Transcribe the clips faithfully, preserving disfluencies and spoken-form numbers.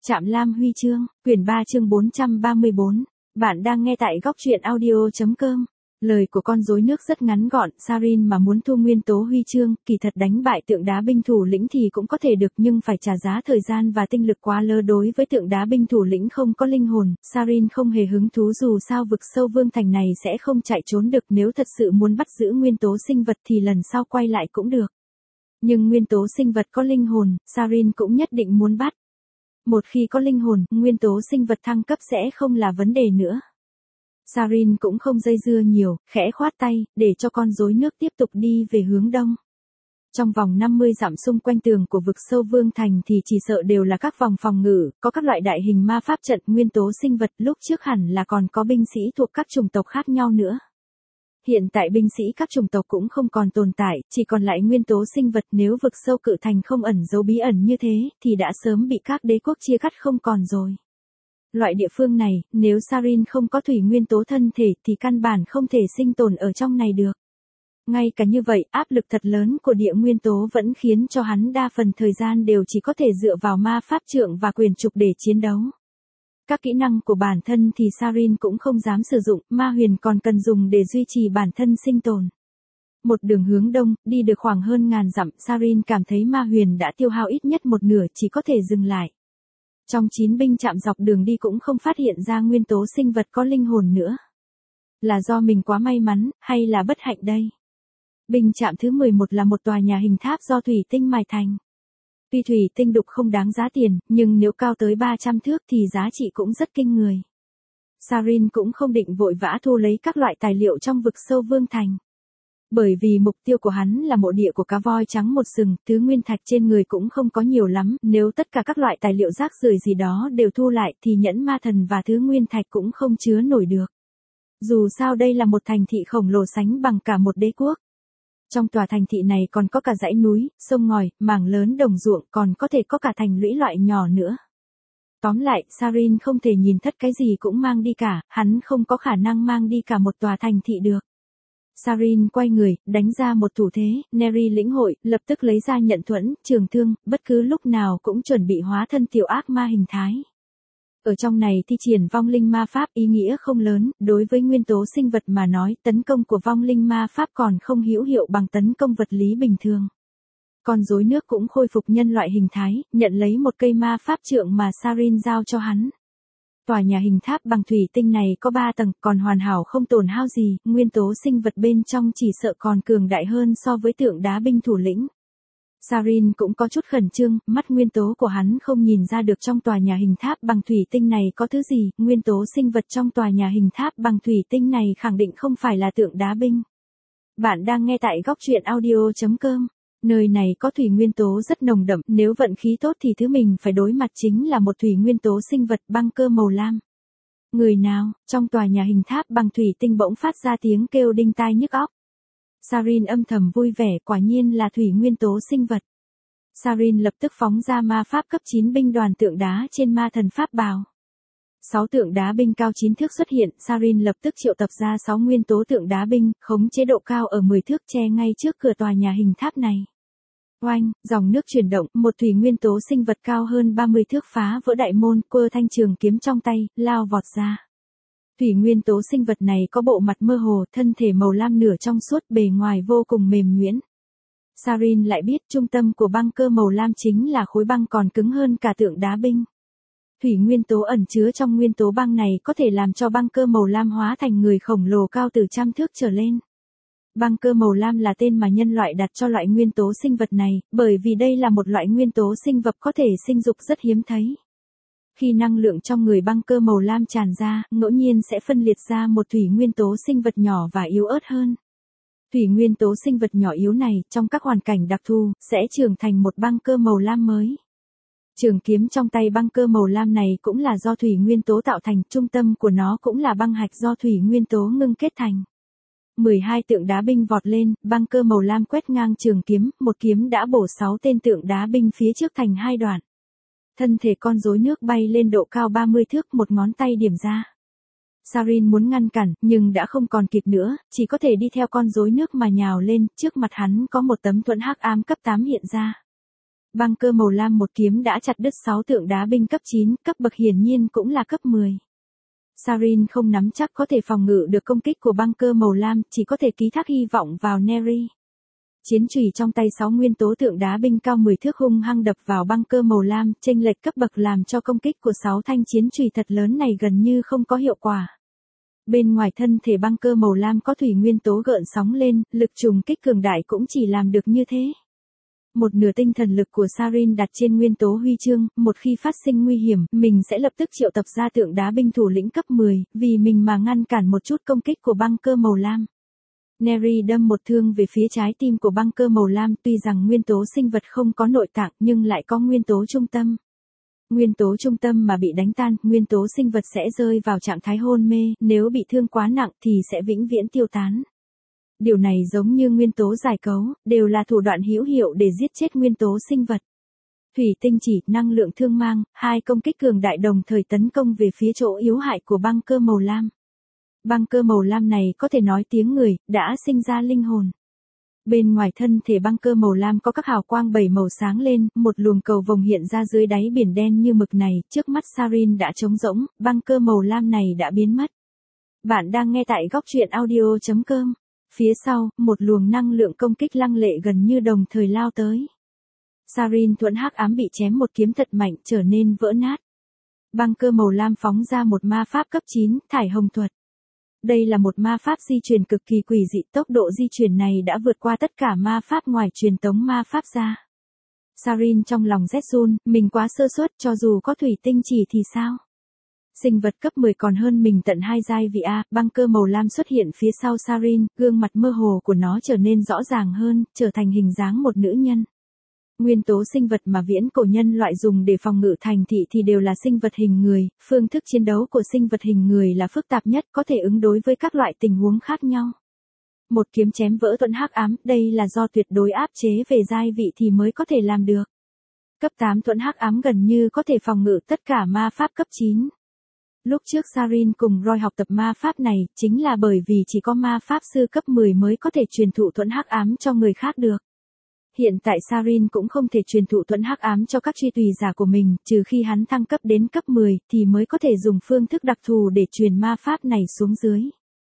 Trạm Lam Huy chương, quyển ba chương bốn trăm ba mươi bốn. Bạn đang nghe tại góc truyện audio chấm com. Lời của con rối nước rất ngắn gọn, Sarin mà muốn thu nguyên tố huy chương, kỳ thật đánh bại tượng đá binh thủ lĩnh thì cũng có thể được, nhưng phải trả giá thời gian và tinh lực quá lớn. Đối với tượng đá binh thủ lĩnh không có linh hồn, Sarin không hề hứng thú, dù sao vực sâu vương thành này sẽ không chạy trốn được. Nếu thật sự muốn bắt giữ nguyên tố sinh vật thì lần sau quay lại cũng được. Nhưng nguyên tố sinh vật có linh hồn, Sarin cũng nhất định muốn bắt. Một khi có linh hồn, nguyên tố sinh vật thăng cấp sẽ không là vấn đề nữa. Sarin cũng không dây dưa nhiều, khẽ khoát tay, để cho con rối nước tiếp tục đi về hướng đông. Trong vòng năm mươi dặm xung quanh tường của vực sâu vương thành thì chỉ sợ đều là các vòng phòng ngự, có các loại đại hình ma pháp trận, nguyên tố sinh vật, lúc trước hẳn là còn có binh sĩ thuộc các chủng tộc khác nhau nữa. Hiện tại binh sĩ các chủng tộc cũng không còn tồn tại, chỉ còn lại nguyên tố sinh vật. Nếu vực sâu cự thành không ẩn giấu bí ẩn như thế, thì đã sớm bị các đế quốc chia cắt không còn rồi. Loại địa phương này, nếu Sarin không có thủy nguyên tố thân thể thì căn bản không thể sinh tồn ở trong này được. Ngay cả như vậy, áp lực thật lớn của địa nguyên tố vẫn khiến cho hắn đa phần thời gian đều chỉ có thể dựa vào ma pháp trượng và quyền trục để chiến đấu. Các kỹ năng của bản thân thì Sarin cũng không dám sử dụng, ma huyền còn cần dùng để duy trì bản thân sinh tồn. Một đường hướng đông, đi được khoảng hơn ngàn dặm, Sarin cảm thấy ma huyền đã tiêu hao ít nhất một nửa, chỉ có thể dừng lại. Trong chín binh chạm dọc đường đi cũng không phát hiện ra nguyên tố sinh vật có linh hồn nữa. Là do mình quá may mắn, hay là bất hạnh đây? Binh chạm thứ mười một là một tòa nhà hình tháp do thủy tinh mài thành. Tuy thủy tinh đục không đáng giá tiền, nhưng nếu cao tới ba trăm thước thì giá trị cũng rất kinh người. Sarin cũng không định vội vã thu lấy các loại tài liệu trong vực sâu vương thành. Bởi vì mục tiêu của hắn là mộ địa của cá voi trắng một sừng, thứ nguyên thạch trên người cũng không có nhiều lắm, nếu tất cả các loại tài liệu rác rưởi gì đó đều thu lại thì nhẫn ma thần và thứ nguyên thạch cũng không chứa nổi được. Dù sao đây là một thành thị khổng lồ sánh bằng cả một đế quốc. Trong tòa thành thị này còn có cả dãy núi, sông ngòi, mảng lớn đồng ruộng, còn có thể có cả thành lũy loại nhỏ nữa. Tóm lại, Sarin không thể nhìn thất cái gì cũng mang đi cả, hắn không có khả năng mang đi cả một tòa thành thị được. Sarin quay người, đánh ra một thủ thế, Neri lĩnh hội, lập tức lấy ra nhận thuẫn, trường thương, bất cứ lúc nào cũng chuẩn bị hóa thân tiểu ác ma hình thái. Ở trong này thi triển vong linh ma pháp ý nghĩa không lớn, đối với nguyên tố sinh vật mà nói, tấn công của vong linh ma pháp còn không hữu hiệu bằng tấn công vật lý bình thường. Con rối nước cũng khôi phục nhân loại hình thái, nhận lấy một cây ma pháp trượng mà Sarin giao cho hắn. Tòa nhà hình tháp bằng thủy tinh này có ba tầng, còn hoàn hảo không tổn hao gì, nguyên tố sinh vật bên trong chỉ sợ còn cường đại hơn so với tượng đá binh thủ lĩnh. Sarin cũng có chút khẩn trương, mắt nguyên tố của hắn không nhìn ra được trong tòa nhà hình tháp bằng thủy tinh này có thứ gì, nguyên tố sinh vật trong tòa nhà hình tháp bằng thủy tinh này khẳng định không phải là tượng đá binh. Bạn đang nghe tại góc truyện audio chấm com. Nơi này có thủy nguyên tố rất nồng đậm, nếu vận khí tốt thì thứ mình phải đối mặt chính là một thủy nguyên tố sinh vật băng cơ màu lam. Người nào, trong tòa nhà hình tháp bằng thủy tinh bỗng phát ra tiếng kêu đinh tai nhức óc. Sarin âm thầm vui vẻ, quả nhiên là thủy nguyên tố sinh vật. Sarin lập tức phóng ra ma pháp cấp chín binh đoàn tượng đá trên ma thần pháp bào. Sáu tượng đá binh cao chín thước xuất hiện, Sarin lập tức triệu tập ra sáu nguyên tố tượng đá binh, khống chế độ cao ở mười thước che ngay trước cửa tòa nhà hình tháp này. Oanh, dòng nước chuyển động, một thủy nguyên tố sinh vật cao hơn ba mươi thước phá vỡ đại môn, quơ thanh trường kiếm trong tay, lao vọt ra. Thủy nguyên tố sinh vật này có bộ mặt mơ hồ, thân thể màu lam nửa trong suốt, bề ngoài vô cùng mềm nhuyễn. Sarin lại biết trung tâm của băng cơ màu lam chính là khối băng còn cứng hơn cả tượng đá binh. Thủy nguyên tố ẩn chứa trong nguyên tố băng này có thể làm cho băng cơ màu lam hóa thành người khổng lồ cao từ trăm thước trở lên. Băng cơ màu lam là tên mà nhân loại đặt cho loại nguyên tố sinh vật này, bởi vì đây là một loại nguyên tố sinh vật có thể sinh dục rất hiếm thấy. Khi năng lượng trong người băng cơ màu lam tràn ra, ngẫu nhiên sẽ phân liệt ra một thủy nguyên tố sinh vật nhỏ và yếu ớt hơn. Thủy nguyên tố sinh vật nhỏ yếu này, trong các hoàn cảnh đặc thù, sẽ trưởng thành một băng cơ màu lam mới. Trường kiếm trong tay băng cơ màu lam này cũng là do thủy nguyên tố tạo thành, trung tâm của nó cũng là băng hạch do thủy nguyên tố ngưng kết thành. mười hai tượng đá binh vọt lên, băng cơ màu lam quét ngang trường kiếm, một kiếm đã bổ sáu tên tượng đá binh phía trước thành hai đoạn. Thân thể con rối nước bay lên độ cao ba mươi thước, một ngón tay điểm ra. Sarin muốn ngăn cản, nhưng đã không còn kịp nữa, chỉ có thể đi theo con rối nước mà nhào lên, trước mặt hắn có một tấm thuẫn hắc ám cấp tám hiện ra. Băng cơ màu lam một kiếm đã chặt đứt sáu tượng đá binh cấp chín, cấp bậc hiển nhiên cũng là cấp mười. Sarin không nắm chắc có thể phòng ngự được công kích của băng cơ màu lam, chỉ có thể ký thác hy vọng vào Neri. Chiến chùy trong tay sáu nguyên tố tượng đá binh cao mười thước hung hăng đập vào băng cơ màu lam, chênh lệch cấp bậc làm cho công kích của sáu thanh chiến chùy thật lớn này gần như không có hiệu quả. Bên ngoài thân thể băng cơ màu lam có thủy nguyên tố gợn sóng lên, lực trùng kích cường đại cũng chỉ làm được như thế. Một nửa tinh thần lực của Sarin đặt trên nguyên tố huy chương, một khi phát sinh nguy hiểm, mình sẽ lập tức triệu tập ra tượng đá binh thủ lĩnh cấp mười, vì mình mà ngăn cản một chút công kích của băng cơ màu lam. Neri đâm một thương về phía trái tim của băng cơ màu lam, tuy rằng nguyên tố sinh vật không có nội tạng nhưng lại có nguyên tố trung tâm. Nguyên tố trung tâm mà bị đánh tan, nguyên tố sinh vật sẽ rơi vào trạng thái hôn mê, nếu bị thương quá nặng thì sẽ vĩnh viễn tiêu tán. Điều này giống như nguyên tố giải cấu, đều là thủ đoạn hữu hiệu để giết chết nguyên tố sinh vật. Thủy tinh chỉ, năng lượng thương mang, hai công kích cường đại đồng thời tấn công về phía chỗ yếu hại của băng cơ màu lam. Băng cơ màu lam này có thể nói tiếng người, đã sinh ra linh hồn. Bên ngoài thân thể băng cơ màu lam có các hào quang bảy màu sáng lên, một luồng cầu vồng hiện ra dưới đáy biển đen như mực này, trước mắt Sarin đã trống rỗng, băng cơ màu lam này đã biến mất. Bạn đang nghe tại góc truyện audio chấm com. Phía sau, một luồng năng lượng công kích lăng lệ gần như đồng thời lao tới. Sarin thuẫn hắc ám bị chém một kiếm thật mạnh, trở nên vỡ nát. Băng cơ màu lam phóng ra một ma pháp cấp chín, thải hồng thuật. Đây là một ma pháp di chuyển cực kỳ quỷ dị, tốc độ di chuyển này đã vượt qua tất cả ma pháp ngoài truyền tống ma pháp ra. Sarin trong lòng rét run, mình quá sơ suất, cho dù có thủy tinh chỉ thì sao? Sinh vật cấp mười còn hơn mình tận hai giai vị A, băng cơ màu lam xuất hiện phía sau Sarin, gương mặt mơ hồ của nó trở nên rõ ràng hơn, trở thành hình dáng một nữ nhân. Nguyên tố sinh vật mà viễn cổ nhân loại dùng để phòng ngự thành thị thì đều là sinh vật hình người, phương thức chiến đấu của sinh vật hình người là phức tạp nhất, có thể ứng đối với các loại tình huống khác nhau. Một kiếm chém vỡ thuẫn hắc ám, đây là do tuyệt đối áp chế về giai vị thì mới có thể làm được. Cấp tám thuẫn hắc ám gần như có thể phòng ngự tất cả ma pháp cấp chín. Lúc trước Sarin cùng Roy học tập ma pháp này, chính là bởi vì chỉ có ma pháp sư cấp mười mới có thể truyền thụ thuẫn hắc ám cho người khác được. Hiện tại Sarin cũng không thể truyền thụ thuẫn hắc ám cho các truy tùy giả của mình, trừ khi hắn thăng cấp đến cấp mười, thì mới có thể dùng phương thức đặc thù để truyền ma pháp này xuống dưới.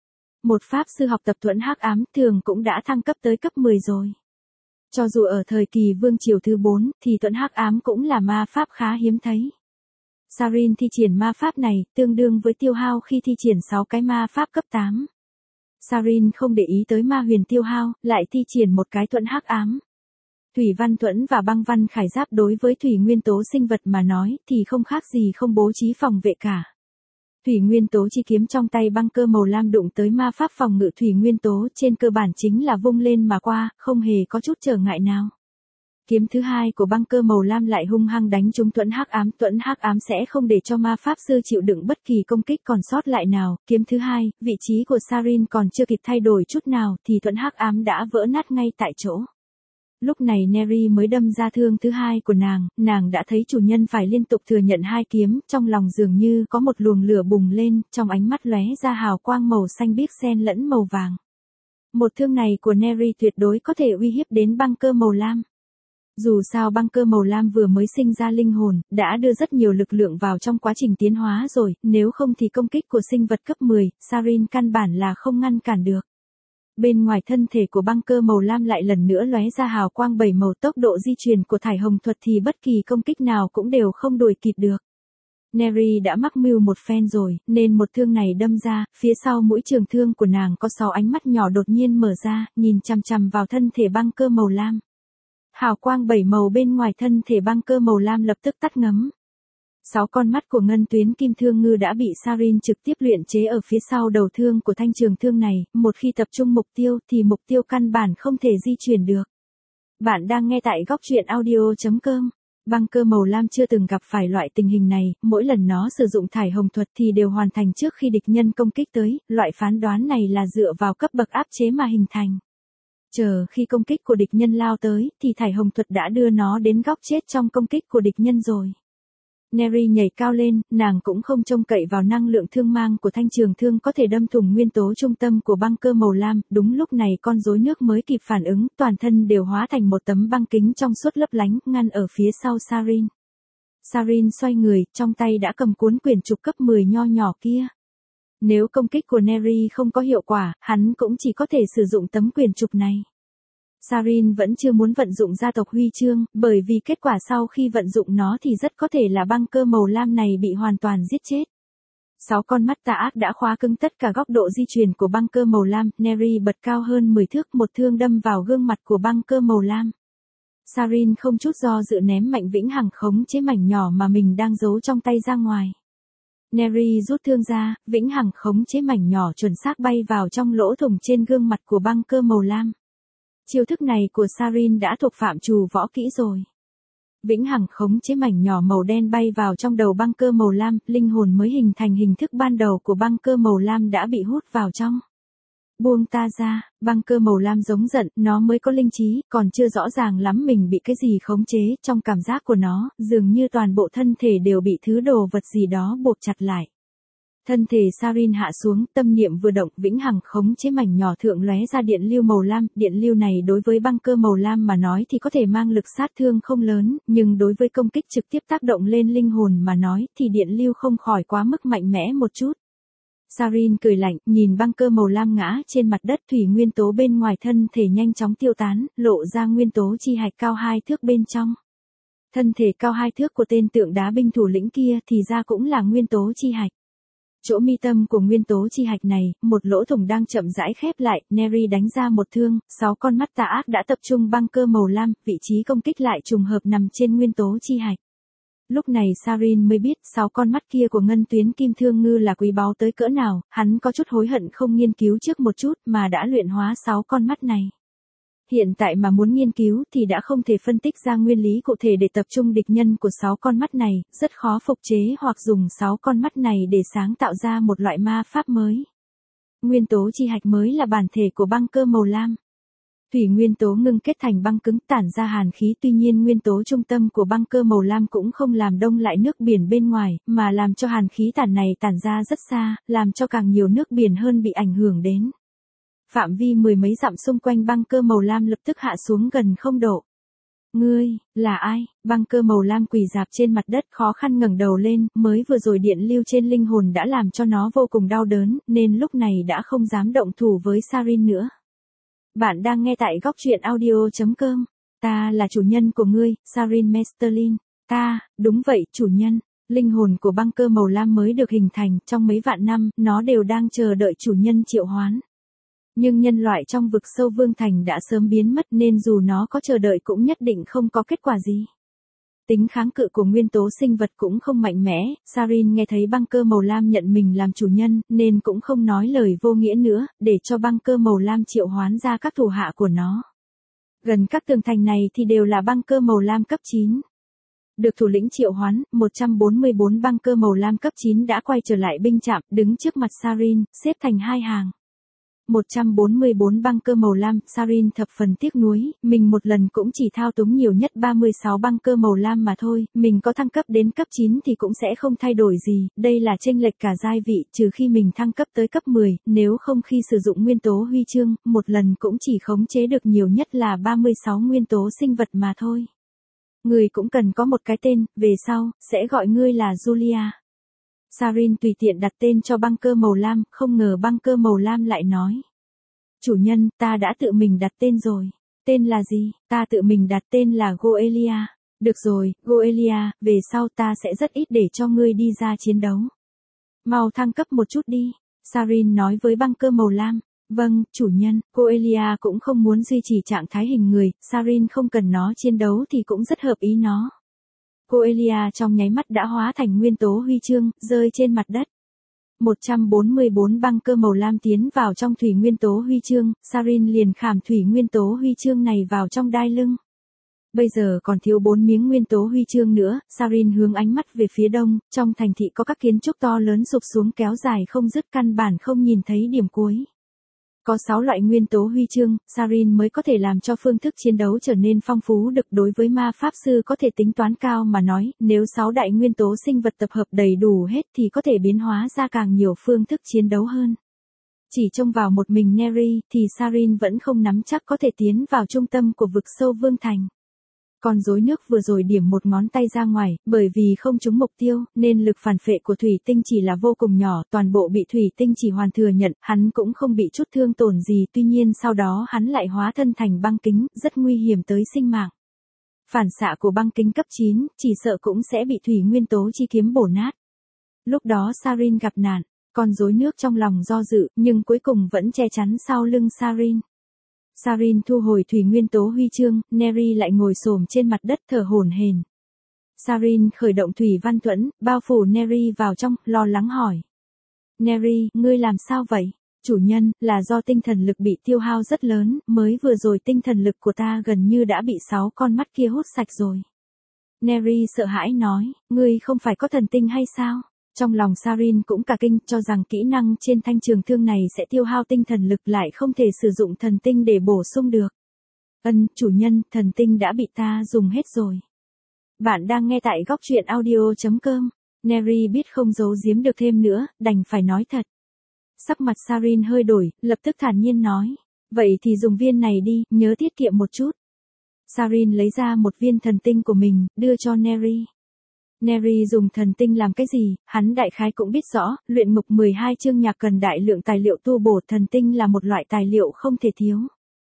Một pháp sư học tập thuẫn hắc ám thường cũng đã thăng cấp tới cấp mười rồi. Cho dù ở thời kỳ vương triều thứ bốn, thì thuẫn hắc ám cũng là ma pháp khá hiếm thấy. Sarin thi triển ma pháp này, tương đương với tiêu hao khi thi triển sáu cái ma pháp cấp tám. Sarin không để ý tới ma huyền tiêu hao, lại thi triển một cái thuẫn hắc ám. Thủy văn thuẫn và băng văn khải giáp đối với thủy nguyên tố sinh vật mà nói thì không khác gì không bố trí phòng vệ cả. Thủy nguyên tố chi kiếm trong tay băng cơ màu lam đụng tới ma pháp phòng ngự thủy nguyên tố trên cơ bản chính là vung lên mà qua, không hề có chút trở ngại nào. Kiếm thứ hai của băng cơ màu lam lại hung hăng đánh trúng thuẫn hắc ám, thuẫn hắc ám sẽ không để cho ma pháp sư chịu đựng bất kỳ công kích còn sót lại nào. Kiếm thứ hai, vị trí của Sarin còn chưa kịp thay đổi chút nào thì thuẫn hắc ám đã vỡ nát ngay tại chỗ. Lúc này Neri mới đâm ra thương thứ hai của nàng, nàng đã thấy chủ nhân phải liên tục thừa nhận hai kiếm, trong lòng dường như có một luồng lửa bùng lên, trong ánh mắt lóe ra hào quang màu xanh biếc xen lẫn màu vàng. Một thương này của Neri tuyệt đối có thể uy hiếp đến băng cơ màu lam. Dù sao băng cơ màu lam vừa mới sinh ra linh hồn, đã đưa rất nhiều lực lượng vào trong quá trình tiến hóa rồi, nếu không thì công kích của sinh vật cấp mười, Sarin căn bản là không ngăn cản được. Bên ngoài thân thể của băng cơ màu lam lại lần nữa lóe ra hào quang bảy màu, tốc độ di chuyển của thải hồng thuật thì bất kỳ công kích nào cũng đều không đuổi kịp được. Neri đã mắc mưu một phen rồi, nên một thương này đâm ra, phía sau mũi trường thương của nàng có sáu ánh mắt nhỏ đột nhiên mở ra, nhìn chằm chằm vào thân thể băng cơ màu lam. Hào quang bảy màu bên ngoài thân thể băng cơ màu lam lập tức tắt ngấm. Sáu con mắt của ngân tuyến kim thương ngư đã bị Sarin trực tiếp luyện chế ở phía sau đầu thương của thanh trường thương này, một khi tập trung mục tiêu thì mục tiêu căn bản không thể di chuyển được. Bạn đang nghe tại góc truyện audio chấm com. Băng cơ màu lam chưa từng gặp phải loại tình hình này, mỗi lần nó sử dụng thải hồng thuật thì đều hoàn thành trước khi địch nhân công kích tới, loại phán đoán này là dựa vào cấp bậc áp chế mà hình thành. Chờ khi công kích của địch nhân lao tới thì thải hồng thuật đã đưa nó đến góc chết trong công kích của địch nhân rồi. Neri nhảy cao lên, nàng cũng không trông cậy vào năng lượng thương mang của thanh trường thương có thể đâm thủng nguyên tố trung tâm của băng cơ màu lam, đúng lúc này con rối nước mới kịp phản ứng, toàn thân đều hóa thành một tấm băng kính trong suốt lấp lánh, ngăn ở phía sau Sarin. Sarin xoay người, trong tay đã cầm cuốn quyển trục cấp mười nho nhỏ kia. Nếu công kích của Neri không có hiệu quả, hắn cũng chỉ có thể sử dụng tấm quyển trục này. Sarin vẫn chưa muốn vận dụng gia tộc huy chương, bởi vì kết quả sau khi vận dụng nó thì rất có thể là băng cơ màu lam này bị hoàn toàn giết chết. Sáu con mắt tà ác đã khóa cứng tất cả góc độ di chuyển của băng cơ màu lam, Neri bật cao hơn mười thước, một thương đâm vào gương mặt của băng cơ màu lam. Sarin không chút do dự ném mạnh vĩnh hằng khống chế mảnh nhỏ mà mình đang giấu trong tay ra ngoài. Neri rút thương ra, vĩnh hằng khống chế mảnh nhỏ chuẩn xác bay vào trong lỗ thủng trên gương mặt của băng cơ màu lam. Chiêu thức này của Sarin đã thuộc phạm trù võ kỹ rồi. Vĩnh hằng khống chế mảnh nhỏ màu đen bay vào trong đầu băng cơ màu lam, linh hồn mới hình thành hình thức ban đầu của băng cơ màu lam đã bị hút vào trong. Buông ta ra, băng cơ màu lam giống giận, nó mới có linh trí, còn chưa rõ ràng lắm mình bị cái gì khống chế, trong cảm giác của nó, dường như toàn bộ thân thể đều bị thứ đồ vật gì đó buộc chặt lại. Thân thể Sarin hạ xuống, tâm niệm vừa động, vĩnh hằng khống chế mảnh nhỏ thượng lóe ra điện lưu màu lam, điện lưu này đối với băng cơ màu lam mà nói thì có thể mang lực sát thương không lớn, nhưng đối với công kích trực tiếp tác động lên linh hồn mà nói thì điện lưu không khỏi quá mức mạnh mẽ một chút. Sarin cười lạnh, nhìn băng cơ màu lam ngã trên mặt đất, thủy nguyên tố bên ngoài thân thể nhanh chóng tiêu tán, lộ ra nguyên tố chi hạch cao hai thước bên trong. Thân thể cao hai thước của tên tượng đá binh thủ lĩnh kia thì ra cũng là nguyên tố chi hạch. Chỗ mi tâm của nguyên tố chi hạch này, một lỗ thủng đang chậm rãi khép lại, Neri đánh ra một thương, sáu con mắt tà ác đã tập trung băng cơ màu lam, vị trí công kích lại trùng hợp nằm trên nguyên tố chi hạch. Lúc này Sarin mới biết sáu con mắt kia của ngân tuyến kim thương ngư là quý báu tới cỡ nào, hắn có chút hối hận không nghiên cứu trước một chút mà đã luyện hóa sáu con mắt này. Hiện tại mà muốn nghiên cứu thì đã không thể phân tích ra nguyên lý cụ thể để tập trung địch nhân của sáu con mắt này, rất khó phục chế hoặc dùng sáu con mắt này để sáng tạo ra một loại ma pháp mới. Nguyên tố chi hạch mới là bản thể của băng cơ màu lam. Thủy nguyên tố ngưng kết thành băng cứng tản ra hàn khí, tuy nhiên nguyên tố trung tâm của băng cơ màu lam cũng không làm đông lại nước biển bên ngoài, mà làm cho hàn khí tản này tản ra rất xa, làm cho càng nhiều nước biển hơn bị ảnh hưởng đến. Phạm vi mười mấy dặm xung quanh băng cơ màu lam lập tức hạ xuống gần không độ. Ngươi, là ai? Băng cơ màu lam quỳ rạp trên mặt đất khó khăn ngẩng đầu lên, mới vừa rồi điện lưu trên linh hồn đã làm cho nó vô cùng đau đớn, nên lúc này đã không dám động thủ với Sarin nữa. Bạn đang nghe tại góc truyện audio chấm com. Ta là chủ nhân của ngươi, Sarin Mesterlin. Ta, đúng vậy, chủ nhân. Linh hồn của băng cơ màu lam mới được hình thành, trong mấy vạn năm, nó đều đang chờ đợi chủ nhân triệu hoán. Nhưng nhân loại trong vực sâu Vương Thành đã sớm biến mất nên dù nó có chờ đợi cũng nhất định không có kết quả gì. Tính kháng cự của nguyên tố sinh vật cũng không mạnh mẽ, Sarin nghe thấy băng cơ màu lam nhận mình làm chủ nhân, nên cũng không nói lời vô nghĩa nữa, để cho băng cơ màu lam triệu hoán ra các thủ hạ của nó. Gần các tường thành này thì đều là băng cơ màu lam cấp chín. Được thủ lĩnh triệu hoán, một trăm bốn mươi bốn băng cơ màu lam cấp chín đã quay trở lại binh trạm, đứng trước mặt Sarin, xếp thành hai hàng. một trăm bốn mươi bốn băng cơ màu lam, Sarin thập phần tiếc nuối, mình một lần cũng chỉ thao túng nhiều nhất ba mươi sáu băng cơ màu lam mà thôi, mình có thăng cấp đến cấp chín thì cũng sẽ không thay đổi gì, đây là chênh lệch cả giai vị, trừ khi mình thăng cấp tới cấp mười, nếu không khi sử dụng nguyên tố huy chương, một lần cũng chỉ khống chế được nhiều nhất là ba mươi sáu nguyên tố sinh vật mà thôi. Người cũng cần có một cái tên, về sau, sẽ gọi ngươi là Julia. Sarin tùy tiện đặt tên cho băng cơ màu lam, không ngờ băng cơ màu lam lại nói. Chủ nhân, ta đã tự mình đặt tên rồi. Tên là gì? Ta tự mình đặt tên là Goelia. Được rồi, Goelia, về sau ta sẽ rất ít để cho ngươi đi ra chiến đấu. Mau thăng cấp một chút đi. Sarin nói với băng cơ màu lam. Vâng, chủ nhân, Goelia cũng không muốn duy trì trạng thái hình người, Sarin không cần nó chiến đấu thì cũng rất hợp ý nó. Goelia trong nháy mắt đã hóa thành nguyên tố huy chương, rơi trên mặt đất. một trăm bốn mươi bốn băng cơ màu lam tiến vào trong thủy nguyên tố huy chương, Sarin liền khảm thủy nguyên tố huy chương này vào trong đai lưng. Bây giờ còn thiếu bốn miếng nguyên tố huy chương nữa, Sarin hướng ánh mắt về phía đông, trong thành thị có các kiến trúc to lớn sụp xuống kéo dài không dứt, căn bản không nhìn thấy điểm cuối. Có sáu loại nguyên tố huy chương, Sarin mới có thể làm cho phương thức chiến đấu trở nên phong phú được. Đối với ma pháp sư có thể tính toán cao mà nói, nếu sáu đại nguyên tố sinh vật tập hợp đầy đủ hết thì có thể biến hóa ra càng nhiều phương thức chiến đấu hơn. Chỉ trông vào một mình Neri thì Sarin vẫn không nắm chắc có thể tiến vào trung tâm của vực sâu vương thành. Con rối nước vừa rồi điểm một ngón tay ra ngoài, bởi vì không trúng mục tiêu, nên lực phản phệ của thủy tinh chỉ là vô cùng nhỏ, toàn bộ bị thủy tinh chỉ hoàn thừa nhận, hắn cũng không bị chút thương tổn gì, tuy nhiên sau đó hắn lại hóa thân thành băng kính, rất nguy hiểm tới sinh mạng. Phản xạ của băng kính cấp chín, chỉ sợ cũng sẽ bị thủy nguyên tố chi kiếm bổ nát. Lúc đó Sarin gặp nạn, con rối nước trong lòng do dự, nhưng cuối cùng vẫn che chắn sau lưng Sarin. Sarin thu hồi thủy nguyên tố huy chương, Neri lại ngồi xổm trên mặt đất thở hổn hển. Sarin khởi động thủy văn thuẫn, bao phủ Neri vào trong, lo lắng hỏi. Neri, ngươi làm sao vậy? Chủ nhân, là do tinh thần lực bị tiêu hao rất lớn, mới vừa rồi tinh thần lực của ta gần như đã bị sáu con mắt kia hút sạch rồi. Neri sợ hãi nói, ngươi không phải có thần tinh hay sao? Trong lòng Sarin cũng cả kinh, cho rằng kỹ năng trên thanh trường thương này sẽ tiêu hao tinh thần lực, lại không thể sử dụng thần tinh để bổ sung được. Ân, chủ nhân, thần tinh đã bị ta dùng hết rồi. Bạn đang nghe tại góc truyện audio chấm com. Neri biết không giấu giếm được thêm nữa, đành phải nói thật. Sắc mặt Sarin hơi đổi, lập tức thản nhiên nói. Vậy thì dùng viên này đi, nhớ tiết kiệm một chút. Sarin lấy ra một viên thần tinh của mình, đưa cho Neri. Neri dùng thần tinh làm cái gì, hắn đại khái cũng biết rõ, luyện ngục mười hai chương nhạc cần đại lượng tài liệu tu bổ, thần tinh là một loại tài liệu không thể thiếu.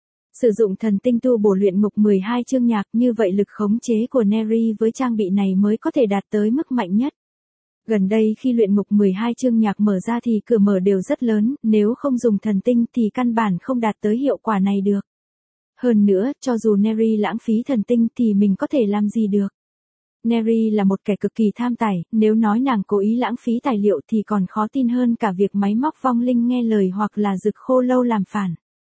Sử dụng thần tinh tu bổ luyện ngục mười hai chương nhạc, như vậy lực khống chế của Neri với trang bị này mới có thể đạt tới mức mạnh nhất. Gần đây khi luyện ngục mười hai chương nhạc mở ra thì cửa mở đều rất lớn, nếu không dùng thần tinh thì căn bản không đạt tới hiệu quả này được. Hơn nữa, cho dù Neri lãng phí thần tinh thì mình có thể làm gì được. Neri là một kẻ cực kỳ tham tài, nếu nói nàng cố ý lãng phí tài liệu thì còn khó tin hơn cả việc máy móc vong linh nghe lời hoặc là rực khô lâu làm phản.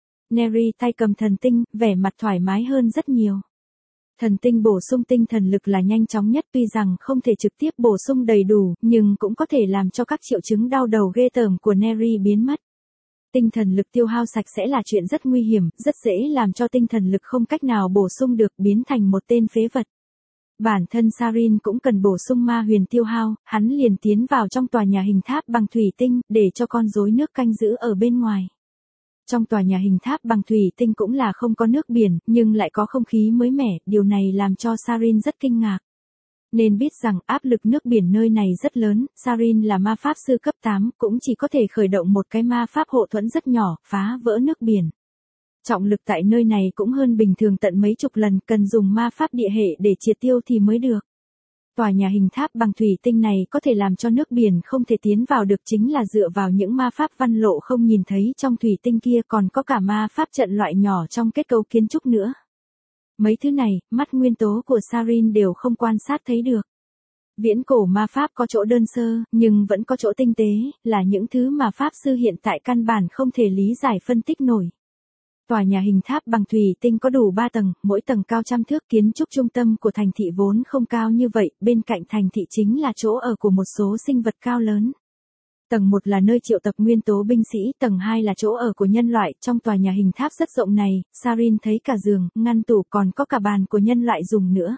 Neri tay cầm thần tinh, vẻ mặt thoải mái hơn rất nhiều. Thần tinh bổ sung tinh thần lực là nhanh chóng nhất, tuy rằng không thể trực tiếp bổ sung đầy đủ, nhưng cũng có thể làm cho các triệu chứng đau đầu ghê tởm của Neri biến mất. Tinh thần lực tiêu hao sạch sẽ là chuyện rất nguy hiểm, rất dễ làm cho tinh thần lực không cách nào bổ sung được, biến thành một tên phế vật. Bản thân Sarin cũng cần bổ sung ma huyền tiêu hao, hắn liền tiến vào trong tòa nhà hình tháp bằng thủy tinh, để cho con rối nước canh giữ ở bên ngoài. Trong tòa nhà hình tháp bằng thủy tinh cũng là không có nước biển, nhưng lại có không khí mới mẻ, điều này làm cho Sarin rất kinh ngạc. Nên biết rằng áp lực nước biển nơi này rất lớn, Sarin là ma pháp sư cấp tám, cũng chỉ có thể khởi động một cái ma pháp hộ thuẫn rất nhỏ, phá vỡ nước biển. Trọng lực tại nơi này cũng hơn bình thường tận mấy chục lần, cần dùng ma pháp địa hệ để triệt tiêu thì mới được. Tòa nhà hình tháp bằng thủy tinh này có thể làm cho nước biển không thể tiến vào được, chính là dựa vào những ma pháp văn lộ không nhìn thấy trong thủy tinh kia, còn có cả ma pháp trận loại nhỏ trong kết cấu kiến trúc nữa. Mấy thứ này, mắt nguyên tố của Sarin đều không quan sát thấy được. Viễn cổ ma pháp có chỗ đơn sơ, nhưng vẫn có chỗ tinh tế, là những thứ mà pháp sư hiện tại căn bản không thể lý giải phân tích nổi. Tòa nhà hình tháp bằng thủy tinh có đủ ba tầng, mỗi tầng cao trăm thước, kiến trúc trung tâm của thành thị vốn không cao như vậy, bên cạnh thành thị chính là chỗ ở của một số sinh vật cao lớn. Tầng một là nơi triệu tập nguyên tố binh sĩ, tầng hai là chỗ ở của nhân loại. Trong tòa nhà hình tháp rất rộng này, Sarin thấy cả giường, ngăn tủ, còn có cả bàn của nhân loại dùng nữa.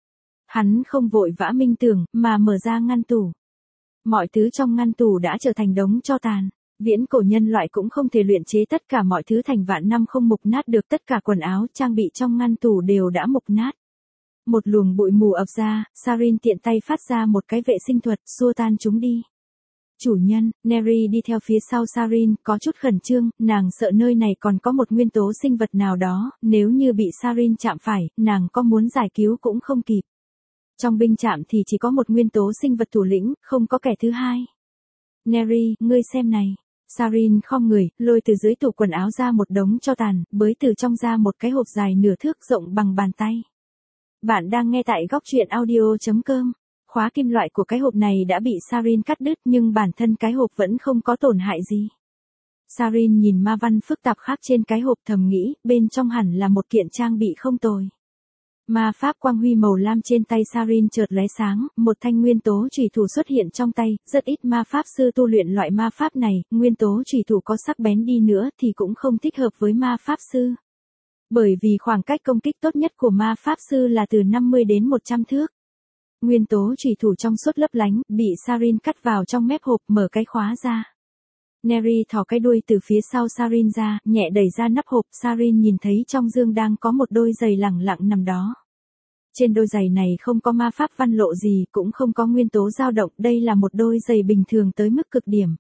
Hắn không vội vã minh tưởng, mà mở ra ngăn tủ. Mọi thứ trong ngăn tủ đã trở thành đống tro tàn. Viễn cổ nhân loại cũng không thể luyện chế tất cả mọi thứ thành vạn năm không mục nát được, tất cả quần áo, trang bị trong ngăn tủ đều đã mục nát. Một luồng bụi mù ập ra, Sarin tiện tay phát ra một cái vệ sinh thuật, xua tan chúng đi. Chủ nhân, Neri đi theo phía sau Sarin, có chút khẩn trương, nàng sợ nơi này còn có một nguyên tố sinh vật nào đó, nếu như bị Sarin chạm phải, nàng có muốn giải cứu cũng không kịp. Trong binh trạm thì chỉ có một nguyên tố sinh vật thủ lĩnh, không có kẻ thứ hai. Neri, ngươi xem này. Sarin khom người, lôi từ dưới tủ quần áo ra một đống tro tàn, bới từ trong ra một cái hộp dài nửa thước rộng bằng bàn tay. Bạn đang nghe tại góc truyện audio chấm com. Khóa kim loại của cái hộp này đã bị Sarin cắt đứt, nhưng bản thân cái hộp vẫn không có tổn hại gì. Sarin nhìn ma văn phức tạp khác trên cái hộp, thầm nghĩ, bên trong hẳn là một kiện trang bị không tồi. Ma pháp quang huy màu lam trên tay Sarin chợt lóe sáng, một thanh nguyên tố chủy thủ xuất hiện trong tay, rất ít ma pháp sư tu luyện loại ma pháp này, nguyên tố chủy thủ có sắc bén đi nữa thì cũng không thích hợp với ma pháp sư. Bởi vì khoảng cách công kích tốt nhất của ma pháp sư là từ năm mươi đến một trăm thước. Nguyên tố chủy thủ trong suốt lấp lánh, bị Sarin cắt vào trong mép hộp, mở cái khóa ra. Neri thò cái đuôi từ phía sau Sarin ra, nhẹ đẩy ra nắp hộp, Sarin nhìn thấy trong dương đang có một đôi giày lẳng lặng nằm đó. Trên đôi giày này không có ma pháp văn lộ gì, cũng không có nguyên tố dao động, đây là một đôi giày bình thường tới mức cực điểm.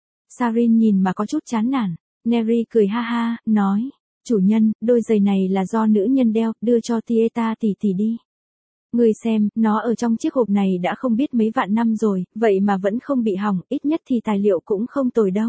Sarin nhìn mà có chút chán nản, Neri cười ha ha, nói, chủ nhân, đôi giày này là do nữ nhân đeo, đưa cho Tieta tỷ tỷ đi. Người xem, nó ở trong chiếc hộp này đã không biết mấy vạn năm rồi, vậy mà vẫn không bị hỏng, ít nhất thì tài liệu cũng không tồi đâu.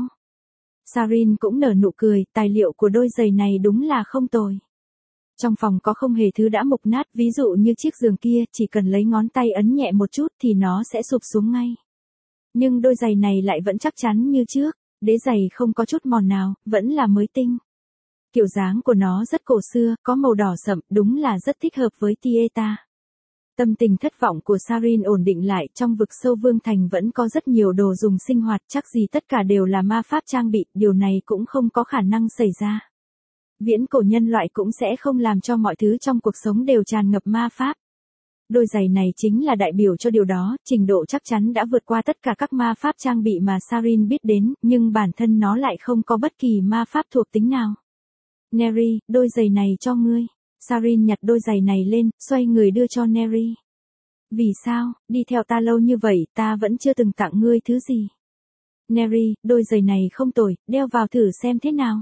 Sarin cũng nở nụ cười, tài liệu của đôi giày này đúng là không tồi. Trong phòng có không hề thứ đã mục nát, ví dụ như chiếc giường kia, chỉ cần lấy ngón tay ấn nhẹ một chút thì nó sẽ sụp xuống ngay. Nhưng đôi giày này lại vẫn chắc chắn như trước, đế giày không có chút mòn nào, vẫn là mới tinh. Kiểu dáng của nó rất cổ xưa, có màu đỏ sậm, đúng là rất thích hợp với Tieta. Tâm tình thất vọng của Sarin ổn định lại, trong vực sâu Vương Thành vẫn có rất nhiều đồ dùng sinh hoạt, chắc gì tất cả đều là ma pháp trang bị, điều này cũng không có khả năng xảy ra. Viễn cổ nhân loại cũng sẽ không làm cho mọi thứ trong cuộc sống đều tràn ngập ma pháp. Đôi giày này chính là đại biểu cho điều đó, trình độ chắc chắn đã vượt qua tất cả các ma pháp trang bị mà Sarin biết đến, nhưng bản thân nó lại không có bất kỳ ma pháp thuộc tính nào. Neri, đôi giày này cho ngươi. Sarin nhặt đôi giày này lên, xoay người đưa cho Neri. Vì sao, đi theo ta lâu như vậy, ta vẫn chưa từng tặng ngươi thứ gì. Neri, đôi giày này không tồi, đeo vào thử xem thế nào.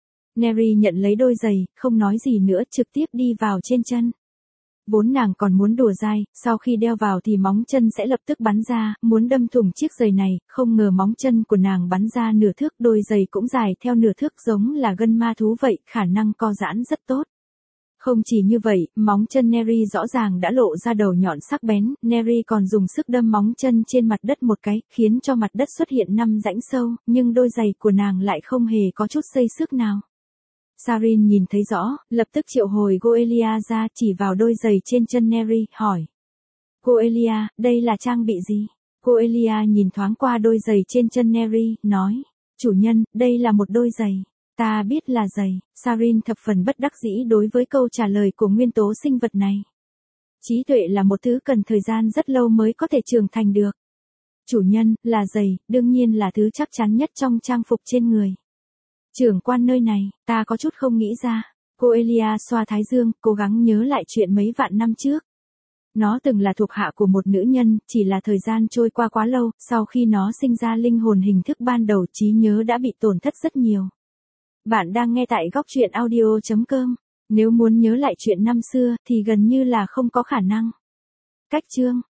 Neri nhận lấy đôi giày, không nói gì nữa, trực tiếp đi vào trên chân. Vốn nàng còn muốn đùa dai, sau khi đeo vào thì móng chân sẽ lập tức bắn ra, muốn đâm thủng chiếc giày này, không ngờ móng chân của nàng bắn ra nửa thước, đôi giày cũng dài theo nửa thước giống là gân ma thú vậy, khả năng co giãn rất tốt. Không chỉ như vậy, móng chân Neri rõ ràng đã lộ ra đầu nhọn sắc bén, Neri còn dùng sức đâm móng chân trên mặt đất một cái, khiến cho mặt đất xuất hiện năm rãnh sâu, nhưng đôi giày của nàng lại không hề có chút xây xước nào. Sarin nhìn thấy rõ, lập tức triệu hồi Goelia ra, chỉ vào đôi giày trên chân Neri, hỏi. Goelia, đây là trang bị gì? Goelia nhìn thoáng qua đôi giày trên chân Neri, nói. Chủ nhân, đây là một đôi giày. Ta biết là giày. Sarin thập phần bất đắc dĩ đối với câu trả lời của nguyên tố sinh vật này. Trí tuệ là một thứ cần thời gian rất lâu mới có thể trưởng thành được. Chủ nhân, là giày, đương nhiên là thứ chắc chắn nhất trong trang phục trên người. Trưởng quan nơi này, ta có chút không nghĩ ra. Goelia xoa thái dương, cố gắng nhớ lại chuyện mấy vạn năm trước. Nó từng là thuộc hạ của một nữ nhân, chỉ là thời gian trôi qua quá lâu, sau khi nó sinh ra linh hồn hình thức ban đầu, trí nhớ đã bị tổn thất rất nhiều. Bạn đang nghe tại góc truyện audio chấm com. Nếu muốn nhớ lại chuyện năm xưa thì gần như là không có khả năng. Cách chương